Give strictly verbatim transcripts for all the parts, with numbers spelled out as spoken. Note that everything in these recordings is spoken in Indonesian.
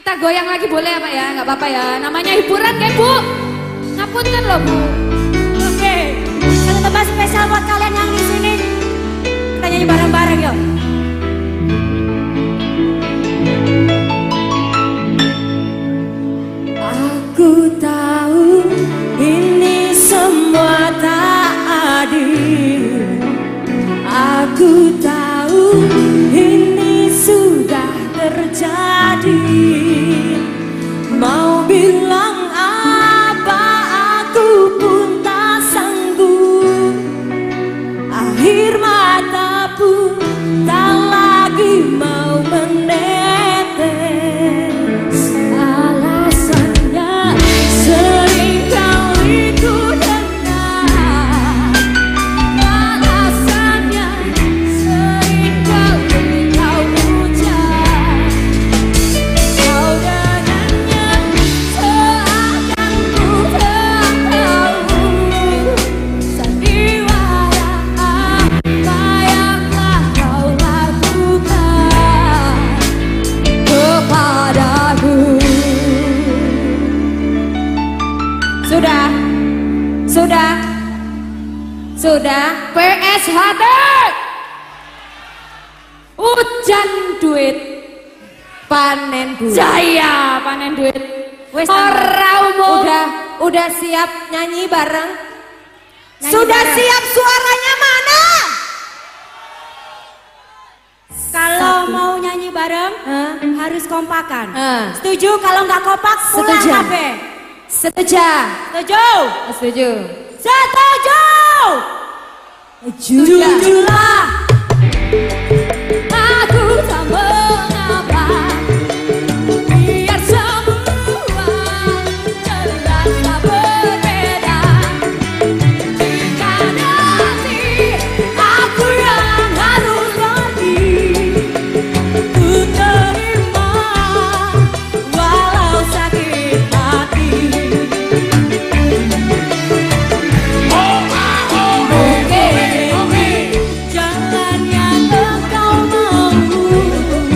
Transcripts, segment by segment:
Kita goyang lagi boleh ya Pak ya? Nggak apa-apa ya. Namanya hiburan kan Bu? Ngapunten loh Bu. Oke, satu tempat spesial buat kalian yang di sini. Kita nyanyi bareng-bareng yuk. Aku tahu ini semua tak adil. Aku tahu ini sudah terjadi. Mau bilang apa aku pun tak sanggup. Akhir mata pun tak lagi mau menetes. Alasannya seringkali ku dengar. Alasannya seringkali kau ucap. Kau dengannya seakan ku tak tahu sandiwara apa yang telah kau lakukan kepadaku. Sudah, sudah, sudah. P S H T. Hujan duit, panen duit. Jaya panen duit. Wes, Ora umum. Udah, udah siap nyanyi bareng? Nyanyi Sudah bareng. siap suaranya mana? Kalau mau nyanyi bareng Hah? harus kompakan. Hah. Setuju? Kalau nggak kompak pulang Setuju. kabeh. Setuju. Setuju? Setuju. Setuju. Jujulah. Jujulah. Aku tak mengapa. Biar semua jelaslah berbeda. Jika nanti aku yang harus pergi, ku terima walau sakit hati. Mungkin jalan yang engkau mau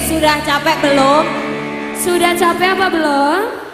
sudah capek belum? Sudah capek apa belum?